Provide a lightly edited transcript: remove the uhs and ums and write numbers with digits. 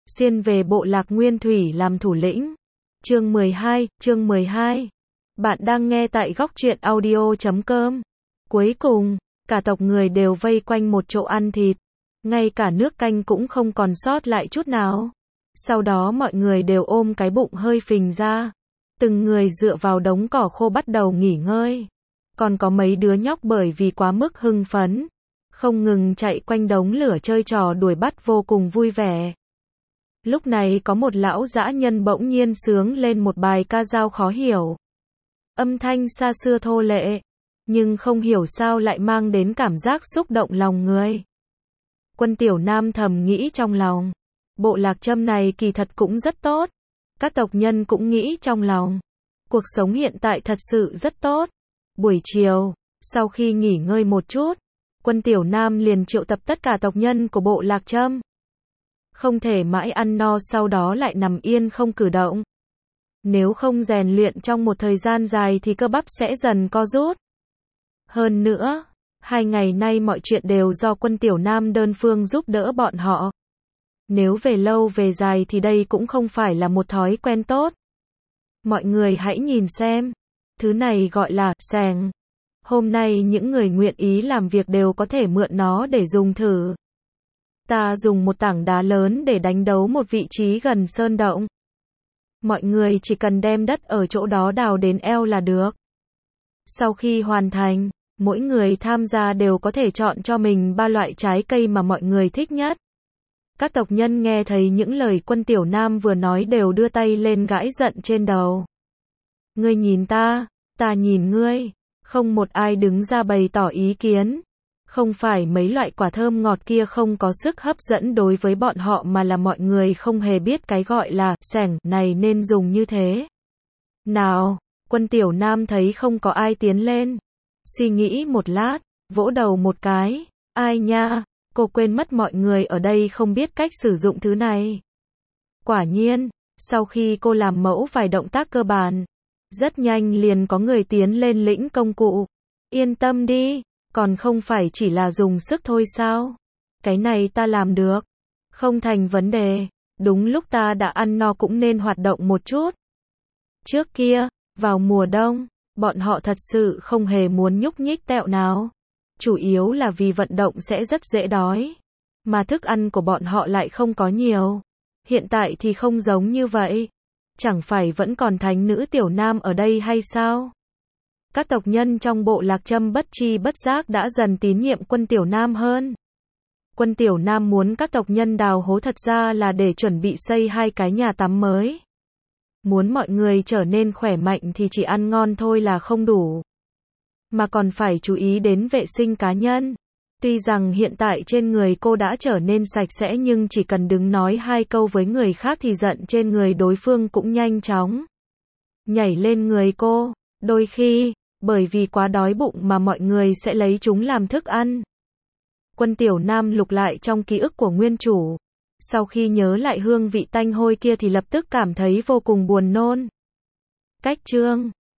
xuyên về bộ lạc Nguyên Thủy làm thủ lĩnh. Chương 12. Bạn đang nghe tại góc truyện audio.com. Cuối cùng, cả tộc người đều vây quanh một chỗ ăn thịt. Ngay cả nước canh cũng không còn sót lại chút nào. Sau đó mọi người đều ôm cái bụng hơi phình ra. Từng người dựa vào đống cỏ khô bắt đầu nghỉ ngơi. Còn có mấy đứa nhóc bởi vì quá mức hưng phấn, không ngừng chạy quanh đống lửa chơi trò đuổi bắt vô cùng vui vẻ. Lúc này có một lão dã nhân bỗng nhiên xướng lên một bài ca dao khó hiểu. Âm thanh xa xưa thô lệ, nhưng không hiểu sao lại mang đến cảm giác xúc động lòng người. Quân Tiểu Nam thầm nghĩ trong lòng, bộ lạc Trâm này kỳ thật cũng rất tốt. Các tộc nhân cũng nghĩ trong lòng, cuộc sống hiện tại thật sự rất tốt. Buổi chiều, sau khi nghỉ ngơi một chút, Quân Tiểu Nam liền triệu tập tất cả tộc nhân của bộ lạc Trâm. Không thể mãi ăn no sau đó lại nằm yên không cử động. Nếu không rèn luyện trong một thời gian dài thì cơ bắp sẽ dần co rút. Hơn nữa, 2 ngày nay mọi chuyện đều do Quân Tiểu Nam đơn phương giúp đỡ bọn họ. Nếu về lâu về dài thì đây cũng không phải là một thói quen tốt. Mọi người hãy nhìn xem. Thứ này gọi là sẻng. Hôm nay những người nguyện ý làm việc đều có thể mượn nó để dùng thử. Ta dùng một tảng đá lớn để đánh dấu một vị trí gần sơn động. Mọi người chỉ cần đem đất ở chỗ đó đào đến eo là được. Sau khi hoàn thành, mỗi người tham gia đều có thể chọn cho mình 3 loại trái cây mà mọi người thích nhất. Các tộc nhân nghe thấy những lời Quân Tiểu Nam vừa nói đều đưa tay lên gãi giận trên đầu. Ngươi nhìn ta nhìn ngươi, không một ai đứng ra bày tỏ ý kiến. Không phải mấy loại quả thơm ngọt kia không có sức hấp dẫn đối với bọn họ mà là mọi người không hề biết cái gọi là sẻng này nên dùng như thế nào. Quân Tiểu Nam thấy không có ai tiến lên, suy nghĩ một lát, vỗ đầu một cái. Ai nha, cô quên mất mọi người ở đây không biết cách sử dụng thứ này. Quả nhiên, sau khi cô làm mẫu vài động tác cơ bản, rất nhanh liền có người tiến lên lĩnh công cụ. Yên tâm đi, còn không phải chỉ là dùng sức thôi sao? Cái này ta làm được. Không thành vấn đề. Đúng lúc ta đã ăn no cũng nên hoạt động một chút. Trước kia, vào mùa đông, bọn họ thật sự không hề muốn nhúc nhích tẹo nào. Chủ yếu là vì vận động sẽ rất dễ đói. Mà thức ăn của bọn họ lại không có nhiều. Hiện tại thì không giống như vậy. Chẳng phải vẫn còn thánh nữ Tiểu Nam ở đây hay sao? Các tộc nhân trong bộ lạc Trâm bất chi bất giác đã dần tín nhiệm Quân Tiểu Nam hơn. Quân Tiểu Nam muốn các tộc nhân đào hố thật ra là để chuẩn bị xây 2 cái nhà tắm mới. Muốn mọi người trở nên khỏe mạnh thì chỉ ăn ngon thôi là không đủ, mà còn phải chú ý đến vệ sinh cá nhân. Tuy rằng hiện tại trên người cô đã trở nên sạch sẽ nhưng chỉ cần đứng nói 2 câu với người khác thì giận trên người đối phương cũng nhanh chóng nhảy lên người cô. Đôi khi, bởi vì quá đói bụng mà mọi người sẽ lấy chúng làm thức ăn. Quân Tiểu Nam lục lại trong ký ức của nguyên chủ. Sau khi nhớ lại hương vị tanh hôi kia thì lập tức cảm thấy vô cùng buồn nôn. Cách chương